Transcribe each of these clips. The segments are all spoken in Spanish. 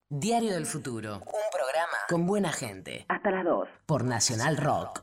Diario del Futuro. Un programa con buena gente. Hasta las 2. Por Nacional Rock.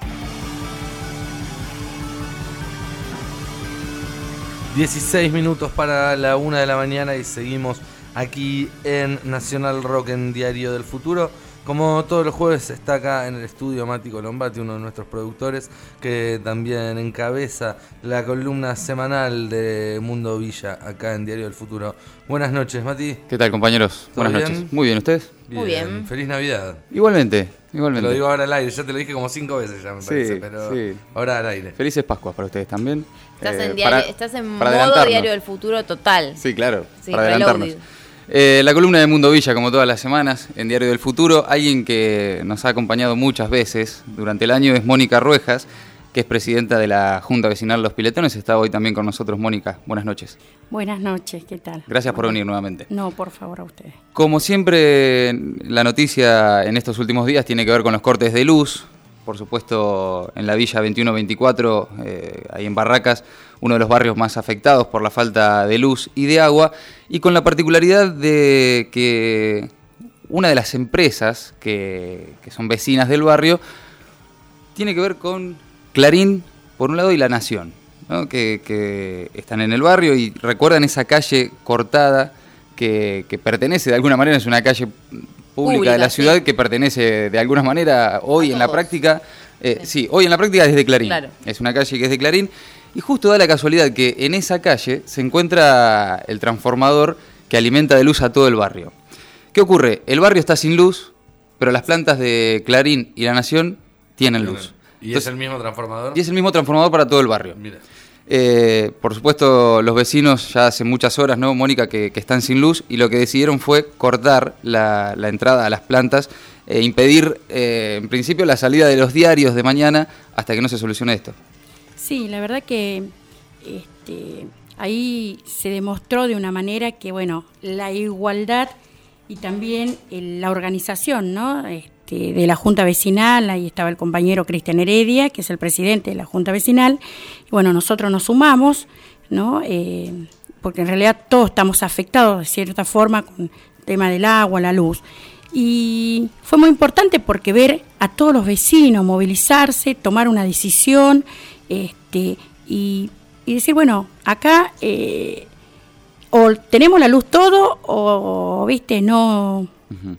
...16 para la 1 de la mañana y seguimos aquí en Nacional Rock en Diario del Futuro. Como todos los jueves está acá en el estudio Mati Colombati, uno de nuestros productores, que también encabeza la columna semanal de Mundo Villa acá en Diario del Futuro. Buenas noches, Mati. ¿Qué tal, compañeros? ¿Todo Buenas bien? noches. Muy bien, ¿ustedes? Muy bien. Feliz Navidad. Igualmente. Te lo digo ahora al aire, ya te lo dije como 5 veces ya me parece, pero sí. ahora al aire. Felices Pascuas para ustedes también. Estás en modo Diario del Futuro total. Sí, claro, Sí, para adelantarnos. reloaded. La columna de Mundo Villa, como todas las semanas, en Diario del Futuro. Alguien que nos ha acompañado muchas veces durante el año es Mónica Ruejas, que es presidenta de la Junta Vecinal Los Piletones. Está hoy también con nosotros. Mónica, buenas noches. Buenas noches, ¿qué tal? Gracias por venir nuevamente. No, por favor, a ustedes. Como siempre, la noticia en estos últimos días tiene que ver con los cortes de luz. Por supuesto, en la Villa 2124, ahí en Barracas, uno de los barrios más afectados por la falta de luz y de agua, y con la particularidad de que una de las empresas que son vecinas del barrio tiene que ver con Clarín, por un lado, y La Nación, ¿no? que están en el barrio y recuerdan esa calle cortada que pertenece de alguna manera, es una calle pública de la ciudad, sí, que pertenece de alguna manera hoy en la práctica, sí, hoy en la práctica es de Clarín, claro. Es una calle que es de Clarín, y justo da la casualidad que en esa calle se encuentra el transformador que alimenta de luz a todo el barrio. ¿Qué ocurre? El barrio está sin luz, pero las plantas de Clarín y La Nación tienen luz. ¿Y entonces, es el mismo transformador? Y es el mismo transformador para todo el barrio. Mira. Por supuesto, los vecinos ya hace muchas horas, ¿no, Mónica?, que están sin luz, y lo que decidieron fue cortar la entrada a las plantas e impedir, en principio, la salida de los diarios de mañana hasta que no se solucione esto. Sí, la verdad que ahí se demostró de una manera que, bueno, la igualdad y también la organización, ¿no?, de la Junta Vecinal. Ahí estaba el compañero Cristian Heredia, que es el presidente de la Junta Vecinal, y bueno, nosotros nos sumamos, ¿no?, porque en realidad todos estamos afectados de cierta forma con el tema del agua, la luz, y fue muy importante porque ver a todos los vecinos movilizarse, tomar una decisión, y decir, bueno, acá o tenemos la luz todo o, no... Uh-huh.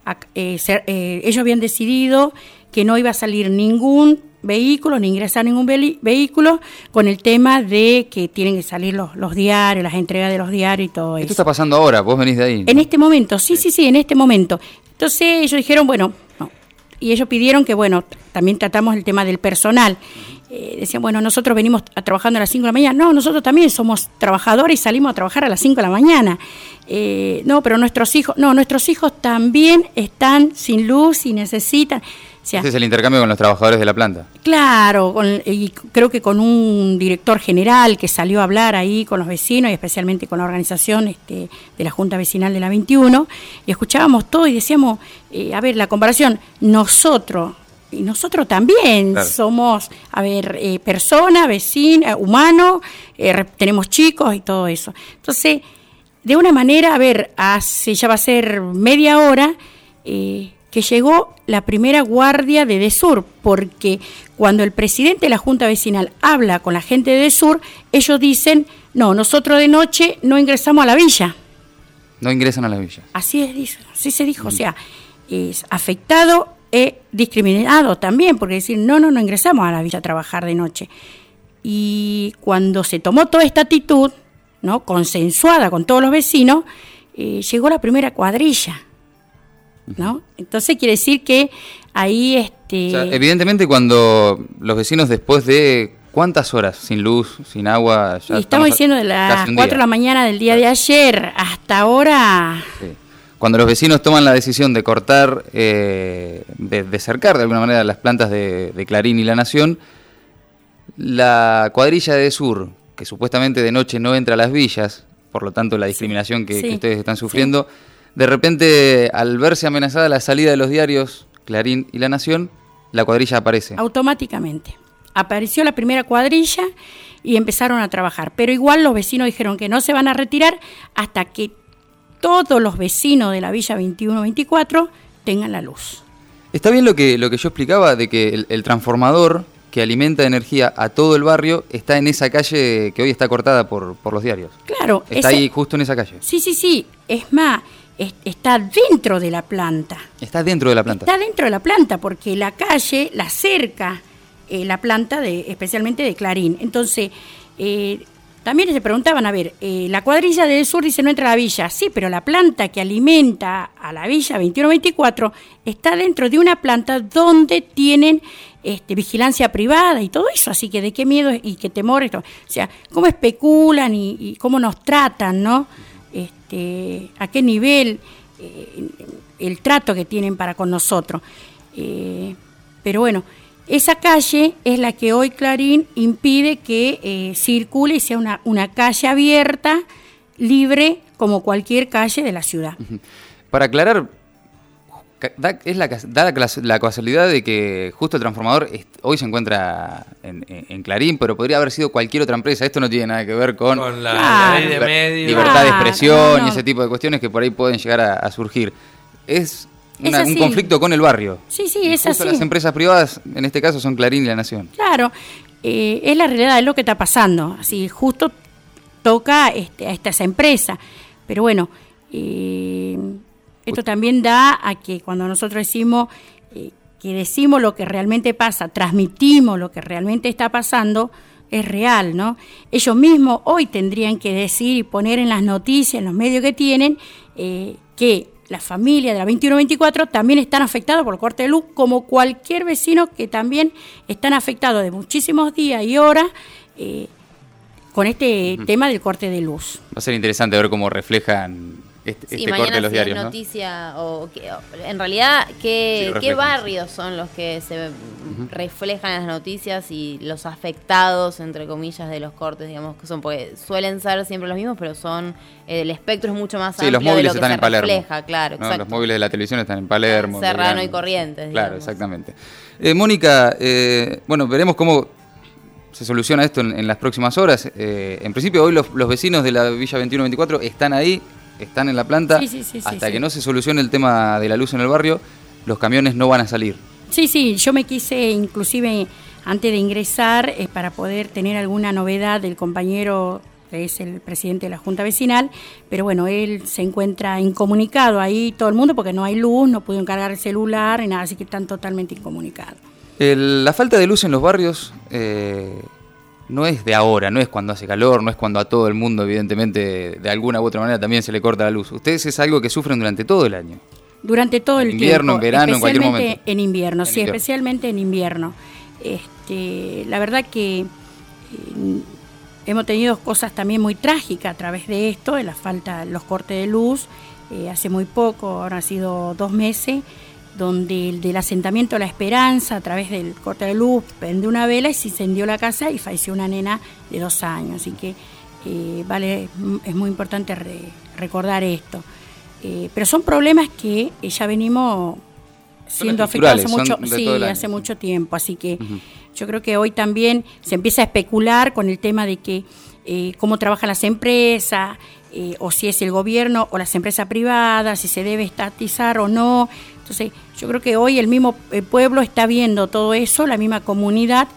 Ellos habían decidido que no iba a salir ningún vehículo, ni ingresar ningún vehículo, con el tema de que tienen que salir los diarios, las entregas de los diarios y todo eso. Esto está pasando ahora, vos venís de ahí, ¿no? En este momento, sí, en este momento. Entonces ellos dijeron, bueno, no. Y ellos pidieron que, bueno, también tratamos el tema del personal. Decían, bueno, nosotros venimos trabajando a las 5 de la mañana. No, nosotros también somos trabajadores y salimos a trabajar a las 5 de la mañana. No, pero nuestros hijos también están sin luz y necesitan. O sea, ese es el intercambio con los trabajadores de la planta. Claro, y creo que con un director general que salió a hablar ahí con los vecinos y especialmente con la organización de la Junta Vecinal de la 21, y escuchábamos todo y decíamos, a ver, la comparación, nosotros también, claro, somos, personas, vecinos, humanos, tenemos chicos y todo eso. Entonces, de una manera, ya va a ser media hora que llegó la primera guardia de DESUR, porque cuando el presidente de la Junta Vecinal habla con la gente de DESUR, ellos dicen, no, nosotros de noche no ingresamos a la villa. No ingresan a la villa. Así se dijo, o sea, es afectado, discriminado también, porque decir, no ingresamos a la villa a trabajar de noche. Y cuando se tomó toda esta actitud, ¿no?, consensuada con todos los vecinos, llegó la primera cuadrilla, ¿no? Entonces quiere decir que ahí O sea, evidentemente cuando los vecinos después de ¿cuántas horas sin luz, sin agua? Ya estamos diciendo de las 4 de la mañana del día de ayer hasta ahora. Sí. Cuando los vecinos toman la decisión de cortar, de cercar de alguna manera las plantas de Clarín y La Nación, la cuadrilla de Sur, que supuestamente de noche no entra a las villas, por lo tanto la discriminación que ustedes están sufriendo, de repente, al verse amenazada la salida de los diarios Clarín y La Nación, la cuadrilla aparece. Automáticamente. Apareció la primera cuadrilla y empezaron a trabajar. Pero igual los vecinos dijeron que no se van a retirar hasta que todos los vecinos de la Villa 21-24 tengan la luz. Está bien lo que yo explicaba, de que el transformador que alimenta de energía a todo el barrio está en esa calle que hoy está cortada por los diarios. Claro. Está ahí, justo en esa calle. Sí. Es más, está dentro de la planta. Está dentro de la planta. Está dentro de la planta, porque la calle la cerca la planta, especialmente de Clarín. Entonces, también se preguntaban, a ver, la cuadrilla del sur dice no entra a la villa. Sí, pero la planta que alimenta a la Villa 21-24 está dentro de una planta donde tienen vigilancia privada y todo eso. Así que de qué miedo y qué temor. O sea, cómo especulan y cómo nos tratan, ¿no? A qué nivel el trato que tienen para con nosotros. Pero bueno, esa calle es la que hoy Clarín impide que circule y sea una calle abierta, libre, como cualquier calle de la ciudad. Para aclarar, da la casualidad de que justo el transformador hoy se encuentra en Clarín, pero podría haber sido cualquier otra empresa. Esto no tiene nada que ver con la ley de medios, libertad de expresión y ese tipo de cuestiones que por ahí pueden llegar a surgir. Es un conflicto con el barrio. Sí, es así. Las empresas privadas, en este caso, son Clarín y La Nación. Claro, es la realidad, es lo que está pasando. Así justo toca a esa empresa. Pero bueno, esto también da a que cuando nosotros decimos que decimos lo que realmente pasa, transmitimos lo que realmente está pasando, es real, ¿no? Ellos mismos hoy tendrían que decir y poner en las noticias, en los medios que tienen, que las familias de la 21-24 también están afectadas por el corte de luz, como cualquier vecino que también están afectados de muchísimos días y horas con este tema del corte de luz. Va a ser interesante ver cómo reflejan este corte de los diarios, ¿no? Noticia, en realidad, ¿qué barrios son los que se reflejan en las noticias y los afectados, entre comillas, de los cortes, digamos, que son, porque suelen ser siempre los mismos, pero son, el espectro es mucho más amplio los móviles de lo que están en Palermo, refleja, claro, ¿no? exacto. Los móviles de la televisión están en Palermo. Serrano y Corrientes, claro, digamos. exactamente. Mónica, bueno, veremos cómo se soluciona esto en las próximas horas. En principio, hoy los vecinos de la Villa 21-24 están ahí, están en la planta. Hasta que no se solucione el tema de la luz en el barrio, los camiones no van a salir. Sí, yo me quise, inclusive, antes de ingresar, para poder tener alguna novedad del compañero que es el presidente de la Junta Vecinal, pero bueno, él se encuentra incomunicado ahí, todo el mundo, porque no hay luz, no pudieron cargar el celular, y nada, así que están totalmente incomunicados. La falta de luz en los barrios no es de ahora, no es cuando hace calor, no es cuando a todo el mundo, evidentemente, de alguna u otra manera también se le corta la luz. Ustedes es algo que sufren durante todo el año. Durante todo el tiempo. Invierno, en verano, en cualquier momento. En invierno, sí, especialmente en invierno. La verdad que hemos tenido cosas también muy trágicas a través de esto, de la falta, los cortes de luz. Hace muy poco, ahora ha sido 2 meses, donde el del asentamiento La Esperanza, a través del corte de luz, prendió una vela y se incendió la casa y falleció una nena de 2 años. Así que es muy importante recordar esto. Pero son problemas que ya venimos siendo afectados hace mucho tiempo. Así que yo creo que hoy también se empieza a especular con el tema de que cómo trabajan las empresas, o si es el gobierno o las empresas privadas, si se debe estatizar o no. Entonces, yo creo que hoy el pueblo está viendo todo eso, la misma comunidad,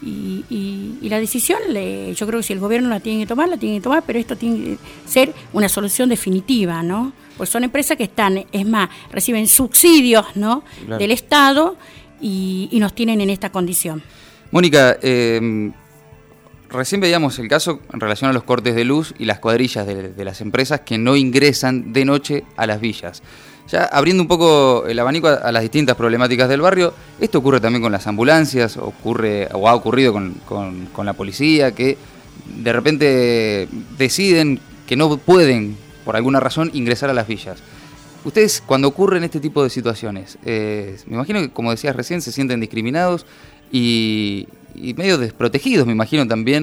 y la decisión, yo creo que si el gobierno la tiene que tomar, pero esto tiene que ser una solución definitiva, ¿no? Pues son empresas que reciben subsidios, ¿no? Claro, del Estado y nos tienen en esta condición. Mónica, recién veíamos el caso en relación a los cortes de luz y las cuadrillas de las empresas que no ingresan de noche a las villas. Ya abriendo un poco el abanico a las distintas problemáticas del barrio, esto ocurre también con las ambulancias, ha ocurrido con la policía, que de repente deciden que no pueden, por alguna razón, ingresar a las villas. Ustedes, cuando ocurren este tipo de situaciones, me imagino que, como decías recién, se sienten discriminados y medio desprotegidos, me imagino también,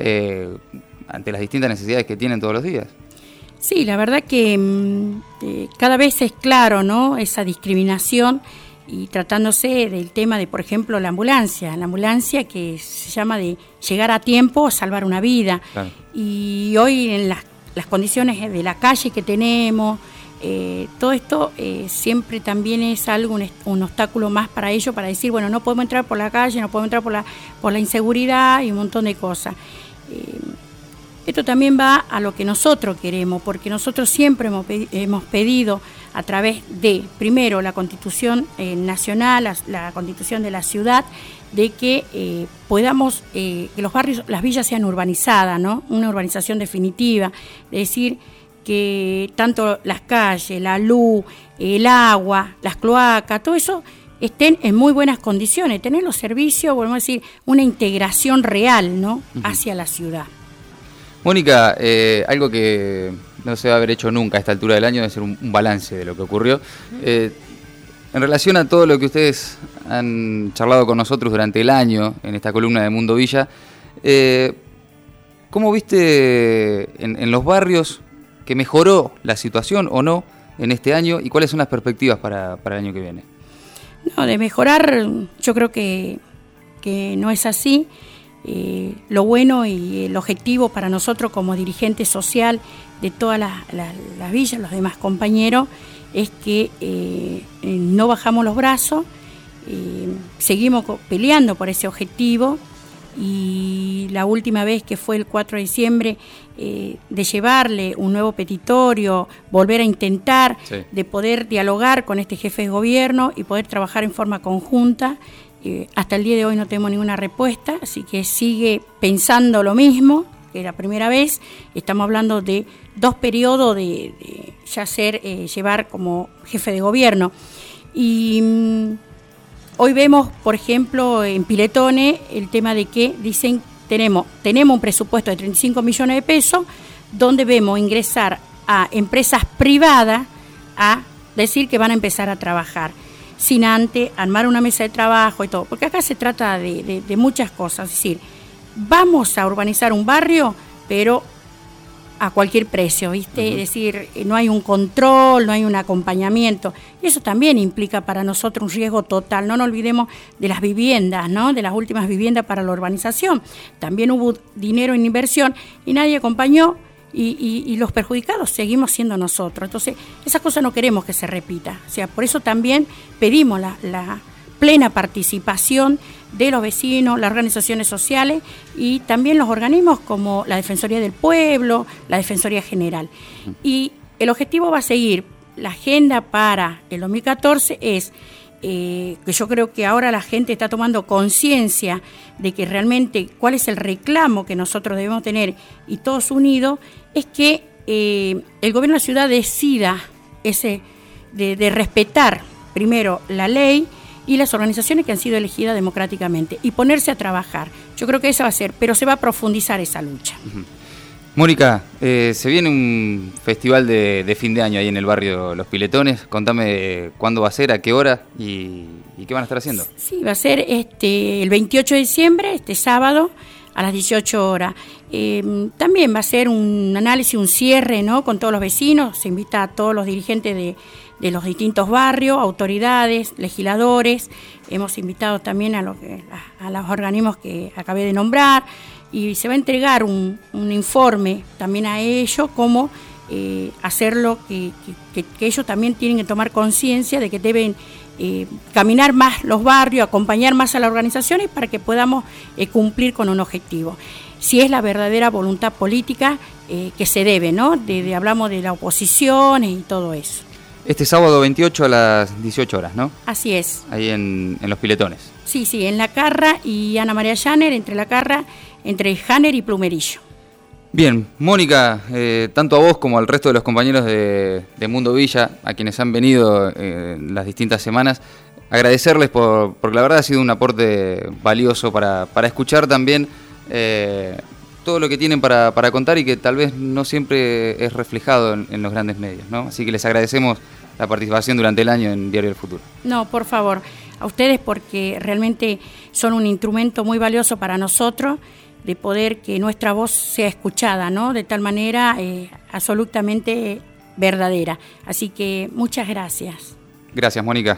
ante las distintas necesidades que tienen todos los días. Sí, la verdad que cada vez es claro, ¿no?, esa discriminación, y tratándose del tema de, por ejemplo, la ambulancia que se llama de llegar a tiempo, salvar una vida. Claro. Y hoy en las las condiciones de la calle que tenemos, todo esto siempre también es algo, un obstáculo más para ellos, para decir, bueno, no podemos entrar por la calle, no podemos entrar por la inseguridad y un montón de cosas. Esto también va a lo que nosotros queremos, porque nosotros siempre hemos pedido a través de, primero, la Constitución nacional, la Constitución de la ciudad, de que podamos, que los barrios, las villas sean urbanizadas, ¿no? Una urbanización definitiva, es decir, que tanto las calles, la luz, el agua, las cloacas, todo eso estén en muy buenas condiciones, tener los servicios, volvemos a decir, una integración real, ¿no? Hacia la ciudad. Mónica, algo que no se va a haber hecho nunca a esta altura del año debe ser un balance de lo que ocurrió. En relación a todo lo que ustedes han charlado con nosotros durante el año en esta columna de Mundo Villa, ¿cómo viste en los barrios que mejoró la situación o no en este año y cuáles son las perspectivas para el año que viene? No, de mejorar yo creo que no es así. Lo bueno y el objetivo para nosotros como dirigente social de todas las villas, los demás compañeros, es que no bajamos los brazos, seguimos peleando por ese objetivo, y la última vez que fue el 4 de diciembre de llevarle un nuevo petitorio, volver a intentar de poder dialogar con este jefe de gobierno y poder trabajar en forma conjunta. Hasta el día de hoy no tenemos ninguna respuesta, así que sigue pensando lo mismo que la primera vez. Estamos hablando de 2 periodos de ya llevar como jefe de gobierno. Y hoy vemos, por ejemplo, en Piletones, el tema de que dicen tenemos un presupuesto de 35 millones de pesos, donde vemos ingresar a empresas privadas a decir que van a empezar a trabajar, sin antes armar una mesa de trabajo y todo, porque acá se trata de muchas cosas, es decir, vamos a urbanizar un barrio, pero a cualquier precio, ¿viste? Es decir, no hay un control, no hay un acompañamiento, y eso también implica para nosotros un riesgo total. No nos olvidemos de las viviendas, ¿no? De las últimas viviendas para la urbanización, también hubo dinero en inversión y nadie acompañó. Y los perjudicados seguimos siendo nosotros. Entonces, esas cosas no queremos que se repita. O sea, por eso también pedimos la plena participación de los vecinos, las organizaciones sociales y también los organismos como la Defensoría del Pueblo, la Defensoría General. Y el objetivo va a seguir. La agenda para el 2014 es que yo creo que ahora la gente está tomando conciencia de que realmente cuál es el reclamo que nosotros debemos tener y todos unidos, es que el gobierno de la ciudad decida de respetar primero la ley y las organizaciones que han sido elegidas democráticamente y ponerse a trabajar. Yo creo que esa va a ser, pero se va a profundizar esa lucha. Mónica, se viene un festival de fin de año ahí en el barrio Los Piletones. Contame cuándo va a ser, a qué hora y qué van a estar haciendo. Sí, va a ser el 28 de diciembre, este sábado, a las 18 horas. También va a ser un análisis, un cierre, ¿no? Con todos los vecinos. Se invita a todos los dirigentes de los distintos barrios, autoridades, legisladores. Hemos invitado también a los organismos que acabé de nombrar. Y se va a entregar un informe también a ellos, cómo hacerlo, que ellos también tienen que tomar conciencia de que deben caminar más los barrios, acompañar más a las organizaciones para que podamos cumplir con un objetivo. Si es la verdadera voluntad política que se debe, ¿no? Hablamos de la oposición y todo eso. Este sábado 28 a las 18 horas, ¿no? Así es. Ahí en Los Piletones. Sí, en La Carra y Ana María Janer, entre Janer y Plumerillo. Bien, Mónica, tanto a vos como al resto de los compañeros de Mundo Villa, a quienes han venido las distintas semanas, agradecerles porque la verdad ha sido un aporte valioso para escuchar también todo lo que tienen para contar y que tal vez no siempre es reflejado en los grandes medios, ¿no? Así que les agradecemos la participación durante el año en Diario del Futuro. No, por favor, a ustedes, porque realmente son un instrumento muy valioso para nosotros de poder que nuestra voz sea escuchada, ¿no? De tal manera absolutamente verdadera. Así que muchas gracias. Gracias, Mónica.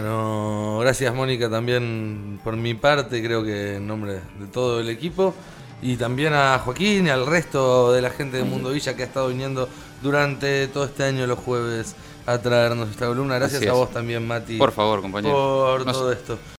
Bueno, gracias, Mónica, también por mi parte, creo que en nombre de todo el equipo. Y también a Joaquín y al resto de la gente de Mundo Villa que ha estado viniendo durante todo este año los jueves a traernos esta columna. Gracias a vos también, Mati. Por favor, compañero. Por todo esto.